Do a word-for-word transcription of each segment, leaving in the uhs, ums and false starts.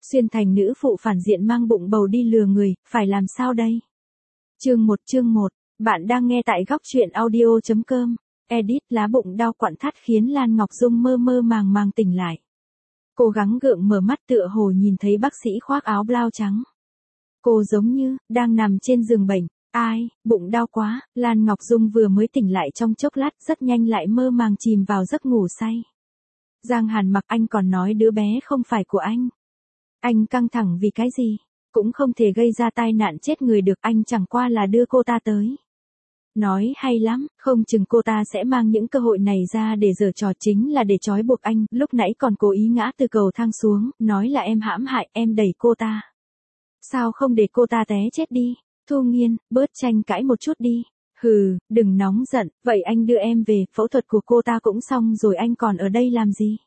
Xuyên thành nữ phụ phản diện mang bụng bầu đi lừa người, phải làm sao đây? Chương một chương một, bạn đang nghe tại góc truyện audio chấm com. Edit lá bụng đau quặn thắt khiến Lan Ngọc Dung mơ mơ màng màng tỉnh lại. Cố gắng gượng mở mắt tựa hồ nhìn thấy bác sĩ khoác áo blau trắng. Cô giống như, đang nằm trên giường bệnh. Ai, bụng đau quá, Lan Ngọc Dung vừa mới tỉnh lại trong chốc lát rất nhanh lại mơ màng chìm vào giấc ngủ say. Giang Hàn Mặc anh còn nói đứa bé không phải của anh. Anh căng thẳng vì cái gì? Cũng không thể gây ra tai nạn chết người được, anh chẳng qua là đưa cô ta tới. Nói hay lắm, không chừng cô ta sẽ mang những cơ hội này ra để giở trò, chính là để trói buộc anh, lúc nãy còn cố ý ngã từ cầu thang xuống, nói là em hãm hại, em đẩy cô ta. Sao không để cô ta té chết đi? Thu Nghiên, bớt tranh cãi một chút đi. Hừ, đừng nóng giận, vậy anh đưa em về, phẫu thuật của cô ta cũng xong rồi, anh còn ở đây làm gì?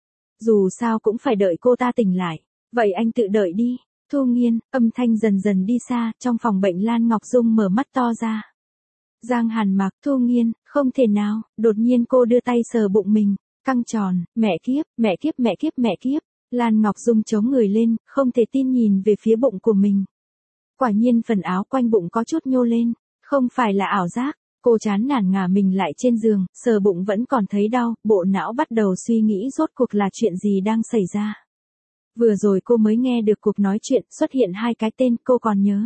Dù sao cũng phải đợi cô ta tỉnh lại, vậy anh tự đợi đi. Thu Nghiên, âm thanh dần dần đi xa, trong phòng bệnh Lan Ngọc Dung mở mắt to ra. Giang Hàn Mặc, Thu Nghiên, không thể nào, đột nhiên cô đưa tay sờ bụng mình, căng tròn, mẹ kiếp, mẹ kiếp, mẹ kiếp, mẹ kiếp. Lan Ngọc Dung chống người lên, không thể tin nhìn về phía bụng của mình. Quả nhiên phần áo quanh bụng có chút nhô lên, không phải là ảo giác. Cô chán nản ngả mình lại trên giường, sờ bụng vẫn còn thấy đau, bộ não bắt đầu suy nghĩ rốt cuộc là chuyện gì đang xảy ra. Vừa rồi cô mới nghe được cuộc nói chuyện, xuất hiện hai cái tên, cô còn nhớ.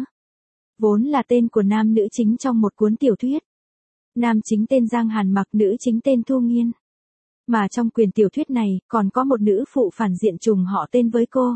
Vốn là tên của nam nữ chính trong một cuốn tiểu thuyết. Nam chính tên Giang Hàn Mặc, nữ chính tên Thu Nghiên. Mà trong quyển tiểu thuyết này, còn có một nữ phụ phản diện trùng họ tên với cô.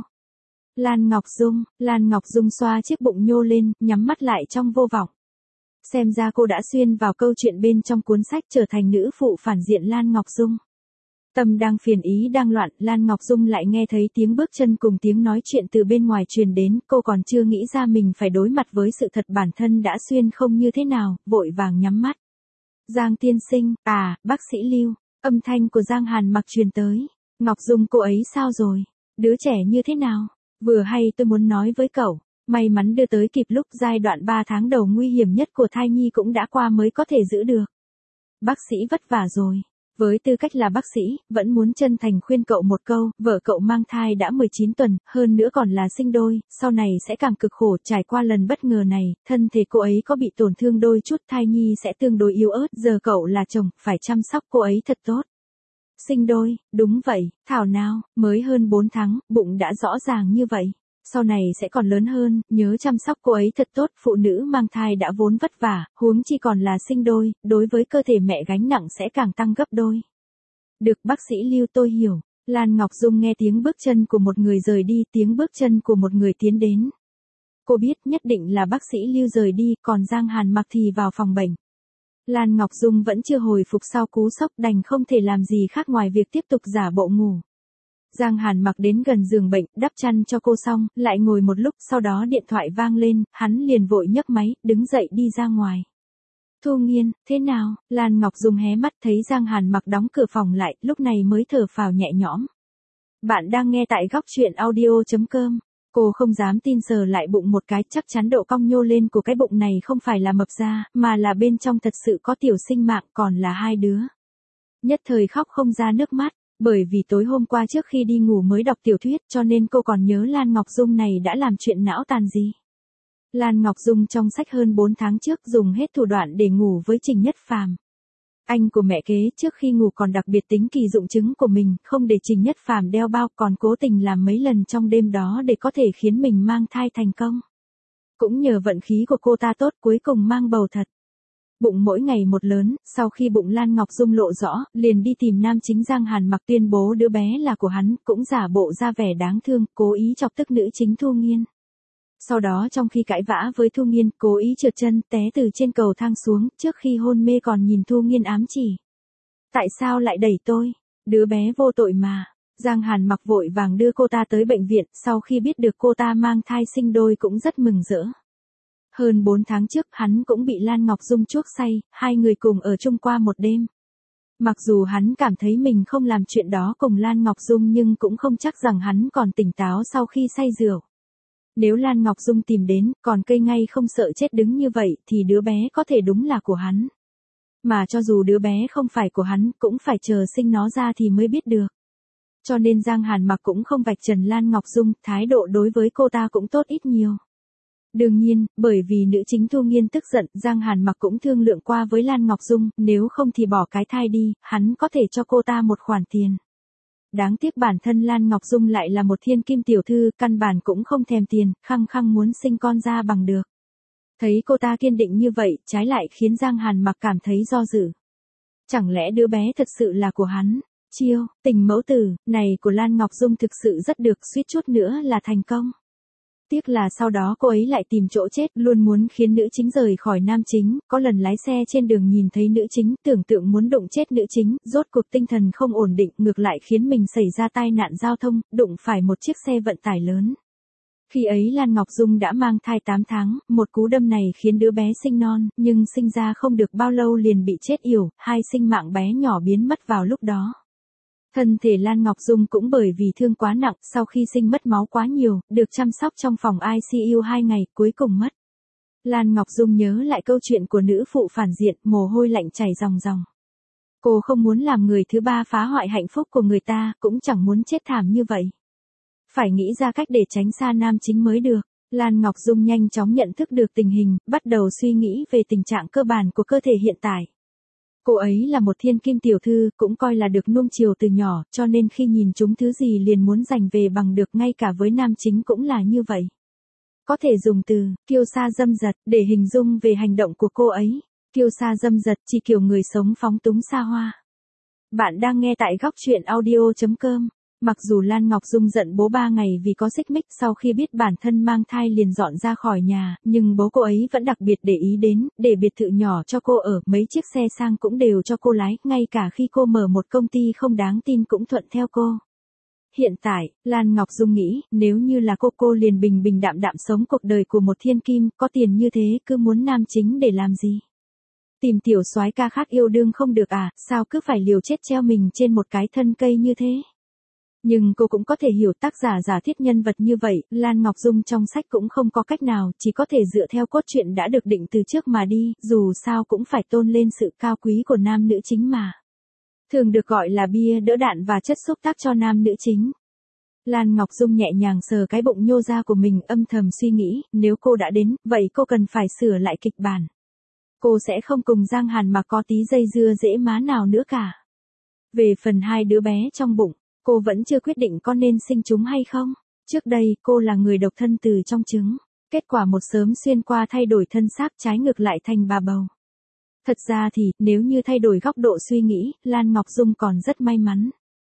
Lan Ngọc Dung, Lan Ngọc Dung xoa chiếc bụng nhô lên, nhắm mắt lại trong vô vọng. Xem ra cô đã xuyên vào câu chuyện bên trong cuốn sách, trở thành nữ phụ phản diện Lan Ngọc Dung. Tâm đang phiền ý đang loạn, Lan Ngọc Dung lại nghe thấy tiếng bước chân cùng tiếng nói chuyện từ bên ngoài truyền đến, cô còn chưa nghĩ ra mình phải đối mặt với sự thật bản thân đã xuyên không như thế nào, vội vàng nhắm mắt. Giang tiên sinh, à, bác sĩ Lưu, âm thanh của Giang Hàn Mặc truyền tới. Ngọc Dung, cô ấy sao rồi? Đứa trẻ như thế nào? Vừa hay tôi muốn nói với cậu, may mắn đưa tới kịp lúc giai đoạn ba tháng đầu nguy hiểm nhất của thai nhi cũng đã qua mới có thể giữ được. Bác sĩ vất vả rồi. Với tư cách là bác sĩ, vẫn muốn chân thành khuyên cậu một câu, vợ cậu mang thai đã mười chín tuần, hơn nữa còn là sinh đôi, sau này sẽ càng cực khổ. Trải qua lần bất ngờ này, thân thể cô ấy có bị tổn thương đôi chút, thai nhi sẽ tương đối yếu ớt, giờ cậu là chồng, phải chăm sóc cô ấy thật tốt. Sinh đôi, đúng vậy, thảo nào, mới hơn bốn tháng, bụng đã rõ ràng như vậy. Sau này sẽ còn lớn hơn, nhớ chăm sóc cô ấy thật tốt, phụ nữ mang thai đã vốn vất vả, huống chi còn là sinh đôi, đối với cơ thể mẹ gánh nặng sẽ càng tăng gấp đôi. Được bác sĩ Lưu, tôi hiểu. Lan Ngọc Dung nghe tiếng bước chân của một người rời đi, tiếng bước chân của một người tiến đến. Cô biết nhất định là bác sĩ Lưu rời đi, còn Giang Hàn Mặc thì vào phòng bệnh. Lan Ngọc Dung vẫn chưa hồi phục sau cú sốc, đành không thể làm gì khác ngoài việc tiếp tục giả bộ ngủ. Giang Hàn Mặc đến gần giường bệnh, đắp chăn cho cô xong, lại ngồi một lúc, sau đó điện thoại vang lên, hắn liền vội nhấc máy, đứng dậy đi ra ngoài. Thu Nghiên, thế nào? Lan Ngọc Dung hé mắt thấy Giang Hàn Mặc đóng cửa phòng lại, lúc này mới thở phào nhẹ nhõm. Bạn đang nghe tại góc truyện audio chấm com. Cô không dám tin sờ lại bụng một cái, chắc chắn độ cong nhô lên của cái bụng này không phải là mập ra, mà là bên trong thật sự có tiểu sinh mạng, còn là hai đứa. Nhất thời khóc không ra nước mắt. Bởi vì tối hôm qua trước khi đi ngủ mới đọc tiểu thuyết cho nên cô còn nhớ Lan Ngọc Dung này đã làm chuyện não tàn gì. Lan Ngọc Dung trong sách hơn bốn tháng trước dùng hết thủ đoạn để ngủ với Trình Nhất Phàm. Anh của mẹ kế trước khi ngủ còn đặc biệt tính kỳ dụng chứng của mình, không để Trình Nhất Phàm đeo bao, còn cố tình làm mấy lần trong đêm đó để có thể khiến mình mang thai thành công. Cũng nhờ vận khí của cô ta tốt, cuối cùng mang bầu thật. Bụng mỗi ngày một lớn, sau khi bụng Lan Ngọc Dung lộ rõ, liền đi tìm nam chính Giang Hàn Mặc tuyên bố đứa bé là của hắn, cũng giả bộ ra vẻ đáng thương, cố ý chọc tức nữ chính Thu Nghiên. Sau đó trong khi cãi vã với Thu Nghiên, cố ý trượt chân, té từ trên cầu thang xuống, trước khi hôn mê còn nhìn Thu Nghiên ám chỉ. Tại sao lại đẩy tôi? Đứa bé vô tội mà. Giang Hàn Mặc vội vàng đưa cô ta tới bệnh viện, sau khi biết được cô ta mang thai sinh đôi cũng rất mừng rỡ. Hơn bốn tháng trước hắn cũng bị Lan Ngọc Dung chuốc say, hai người cùng ở chung qua một đêm. Mặc dù hắn cảm thấy mình không làm chuyện đó cùng Lan Ngọc Dung nhưng cũng không chắc rằng hắn còn tỉnh táo sau khi say rượu. Nếu Lan Ngọc Dung tìm đến, còn cây ngay không sợ chết đứng như vậy thì đứa bé có thể đúng là của hắn. Mà cho dù đứa bé không phải của hắn cũng phải chờ sinh nó ra thì mới biết được. Cho nên Giang Hàn Mặc cũng không vạch trần Lan Ngọc Dung, thái độ đối với cô ta cũng tốt ít nhiều. Đương nhiên, bởi vì nữ chính Thu Nghiên tức giận, Giang Hàn Mặc cũng thương lượng qua với Lan Ngọc Dung, nếu không thì bỏ cái thai đi, hắn có thể cho cô ta một khoản tiền. Đáng tiếc bản thân Lan Ngọc Dung lại là một thiên kim tiểu thư, căn bản cũng không thèm tiền, khăng khăng muốn sinh con ra bằng được. Thấy cô ta kiên định như vậy, trái lại khiến Giang Hàn Mặc cảm thấy do dự. Chẳng lẽ đứa bé thật sự là của hắn? Chiêu, tình mẫu tử, này của Lan Ngọc Dung thực sự rất được, suýt chút nữa là thành công. Tiếc là sau đó cô ấy lại tìm chỗ chết, luôn muốn khiến nữ chính rời khỏi nam chính, có lần lái xe trên đường nhìn thấy nữ chính, tưởng tượng muốn đụng chết nữ chính, rốt cuộc tinh thần không ổn định, ngược lại khiến mình xảy ra tai nạn giao thông, đụng phải một chiếc xe vận tải lớn. Khi ấy Lan Ngọc Dung đã mang thai tám tháng, một cú đâm này khiến đứa bé sinh non, nhưng sinh ra không được bao lâu liền bị chết yểu, hai sinh mạng bé nhỏ biến mất vào lúc đó. Thân thể Lan Ngọc Dung cũng bởi vì thương quá nặng, sau khi sinh mất máu quá nhiều, được chăm sóc trong phòng i xê u hai ngày, cuối cùng mất. Lan Ngọc Dung nhớ lại câu chuyện của nữ phụ phản diện, mồ hôi lạnh chảy ròng ròng. Cô không muốn làm người thứ ba phá hoại hạnh phúc của người ta, cũng chẳng muốn chết thảm như vậy. Phải nghĩ ra cách để tránh xa nam chính mới được. Lan Ngọc Dung nhanh chóng nhận thức được tình hình, bắt đầu suy nghĩ về tình trạng cơ bản của cơ thể hiện tại. Cô ấy là một thiên kim tiểu thư, cũng coi là được nuông chiều từ nhỏ, cho nên khi nhìn chúng thứ gì liền muốn giành về bằng được, ngay cả với nam chính cũng là như vậy. Có thể dùng từ, kiêu sa dâm dật, để hình dung về hành động của cô ấy. Kiêu sa dâm dật chỉ kiểu người sống phóng túng xa hoa. Bạn đang nghe tại góc truyện audio chấm com. Mặc dù Lan Ngọc Dung giận bố ba ngày vì có xích mích, sau khi biết bản thân mang thai liền dọn ra khỏi nhà, nhưng bố cô ấy vẫn đặc biệt để ý đến, để biệt thự nhỏ cho cô ở, mấy chiếc xe sang cũng đều cho cô lái, ngay cả khi cô mở một công ty không đáng tin cũng thuận theo cô. Hiện tại, Lan Ngọc Dung nghĩ, nếu như là cô cô liền bình bình đạm đạm sống cuộc đời của một thiên kim, có tiền như thế cứ muốn nam chính để làm gì? Tìm tiểu soái ca khác yêu đương không được à, sao cứ phải liều chết treo mình trên một cái thân cây như thế? Nhưng cô cũng có thể hiểu tác giả giả thiết nhân vật như vậy, Lan Ngọc Dung trong sách cũng không có cách nào, chỉ có thể dựa theo cốt truyện đã được định từ trước mà đi, dù sao cũng phải tôn lên sự cao quý của nam nữ chính mà. Thường được gọi là bia đỡ đạn và chất xúc tác cho nam nữ chính. Lan Ngọc Dung nhẹ nhàng sờ cái bụng nhô ra của mình, âm thầm suy nghĩ, nếu cô đã đến, vậy cô cần phải sửa lại kịch bản. Cô sẽ không cùng Giang Hàn mà có tí dây dưa dễ má nào nữa cả. Về phần hai đứa bé trong bụng, cô vẫn chưa quyết định có nên sinh chúng hay không. Trước đây, cô là người độc thân từ trong trứng. Kết quả một sớm xuyên qua thay đổi thân xác, trái ngược lại thành bà bầu. Thật ra thì, nếu như thay đổi góc độ suy nghĩ, Lan Ngọc Dung còn rất may mắn.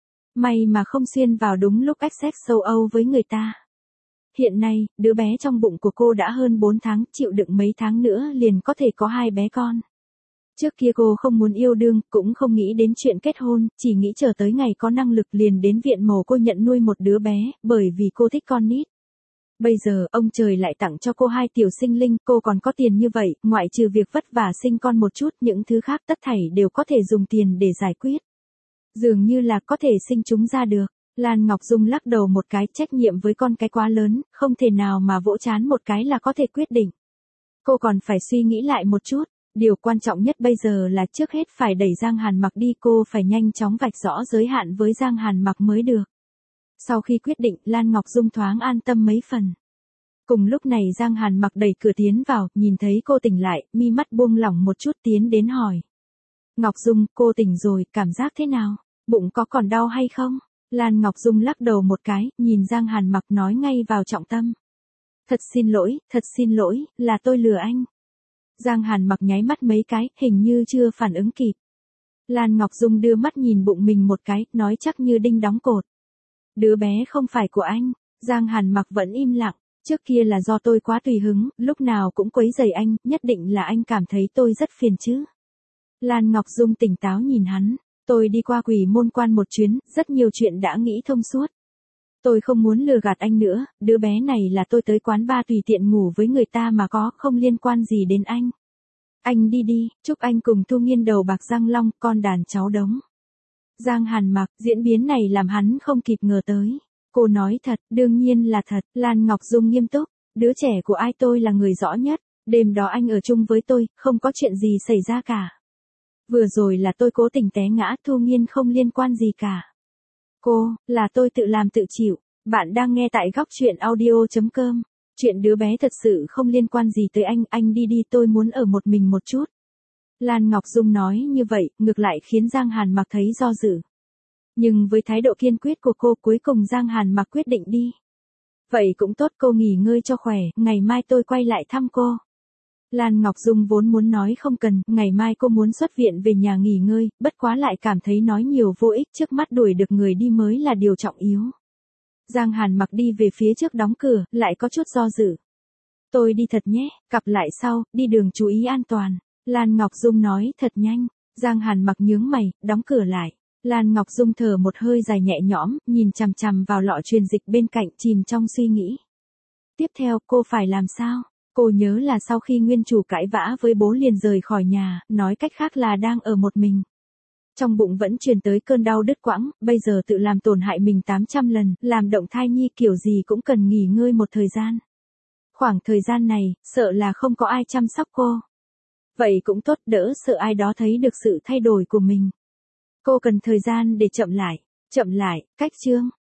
May mà không xuyên vào đúng lúc ích xét châu Âu với người ta. Hiện nay, đứa bé trong bụng của cô đã hơn bốn tháng, chịu đựng mấy tháng nữa liền có thể có hai bé con. Trước kia cô không muốn yêu đương, cũng không nghĩ đến chuyện kết hôn, chỉ nghĩ chờ tới ngày có năng lực liền đến viện mồ cô nhận nuôi một đứa bé, bởi vì cô thích con nít. Bây giờ, ông trời lại tặng cho cô hai tiểu sinh linh, cô còn có tiền như vậy, ngoại trừ việc vất vả sinh con một chút, những thứ khác tất thảy đều có thể dùng tiền để giải quyết. Dường như là có thể sinh chúng ra được. Lan Ngọc Dung lắc đầu một cái, trách nhiệm với con cái quá lớn, không thể nào mà vỗ chán một cái là có thể quyết định. Cô còn phải suy nghĩ lại một chút. Điều quan trọng nhất bây giờ là trước hết phải đẩy Giang Hàn Mặc đi, cô phải nhanh chóng vạch rõ giới hạn với Giang Hàn Mặc mới được. Sau khi quyết định, Lan Ngọc Dung thoáng an tâm mấy phần. Cùng lúc này Giang Hàn Mặc đẩy cửa tiến vào, nhìn thấy cô tỉnh lại, mi mắt buông lỏng một chút tiến đến hỏi. Ngọc Dung, cô tỉnh rồi, cảm giác thế nào? Bụng có còn đau hay không? Lan Ngọc Dung lắc đầu một cái, nhìn Giang Hàn Mặc nói ngay vào trọng tâm. Thật xin lỗi, thật xin lỗi, là tôi lừa anh. Giang Hàn Mặc nháy mắt mấy cái, hình như chưa phản ứng kịp. Lan Ngọc Dung đưa mắt nhìn bụng mình một cái, nói chắc như đinh đóng cột. Đứa bé không phải của anh. Giang Hàn Mặc vẫn im lặng. Trước kia là do tôi quá tùy hứng, lúc nào cũng quấy rầy anh, nhất định là anh cảm thấy tôi rất phiền chứ. Lan Ngọc Dung tỉnh táo nhìn hắn. Tôi đi qua Quỷ Môn Quan một chuyến, rất nhiều chuyện đã nghĩ thông suốt. Tôi không muốn lừa gạt anh nữa, đứa bé này là tôi tới quán bar tùy tiện ngủ với người ta mà có, không liên quan gì đến anh. Anh đi đi, chúc anh cùng Thu Nghiên đầu bạc răng long, con đàn cháu đống. Giang Hàn Mặc, diễn biến này làm hắn không kịp ngờ tới. Cô nói thật, đương nhiên là thật, Lan Ngọc Dung nghiêm túc, đứa trẻ của ai tôi là người rõ nhất, đêm đó anh ở chung với tôi, không có chuyện gì xảy ra cả. Vừa rồi là tôi cố tình té ngã, Thu Nghiên không liên quan gì cả. Cô, là tôi tự làm tự chịu. Bạn đang nghe tại góc chuyện audio.com. Chuyện đứa bé thật sự không liên quan gì tới anh, anh đi đi, tôi muốn ở một mình một chút. Lan Ngọc Dung nói như vậy, ngược lại khiến Giang Hàn Mặc thấy do dự. Nhưng với thái độ kiên quyết của cô, cuối cùng Giang Hàn Mặc quyết định đi. Vậy cũng tốt, cô nghỉ ngơi cho khỏe, ngày mai tôi quay lại thăm cô. Lan Ngọc Dung vốn muốn nói không cần, ngày mai cô muốn xuất viện về nhà nghỉ ngơi, bất quá lại cảm thấy nói nhiều vô ích, trước mắt đuổi được người đi mới là điều trọng yếu. Giang Hàn Mặc đi về phía trước đóng cửa, lại có chút do dự. Tôi đi thật nhé, gặp lại sau, đi đường chú ý an toàn. Lan Ngọc Dung nói thật nhanh. Giang Hàn Mặc nhướng mày, đóng cửa lại. Lan Ngọc Dung thở một hơi dài nhẹ nhõm, nhìn chằm chằm vào lọ truyền dịch bên cạnh, chìm trong suy nghĩ. Tiếp theo, cô phải làm sao? Cô nhớ là sau khi nguyên chủ cãi vã với bố liền rời khỏi nhà, nói cách khác là đang ở một mình. Trong bụng vẫn truyền tới cơn đau đứt quãng, bây giờ tự làm tổn hại mình tám trăm lần, làm động thai nhi kiểu gì cũng cần nghỉ ngơi một thời gian. Khoảng thời gian này, sợ là không có ai chăm sóc cô. Vậy cũng tốt, đỡ sợ ai đó thấy được sự thay đổi của mình. Cô cần thời gian để chậm lại, chậm lại, cách chương.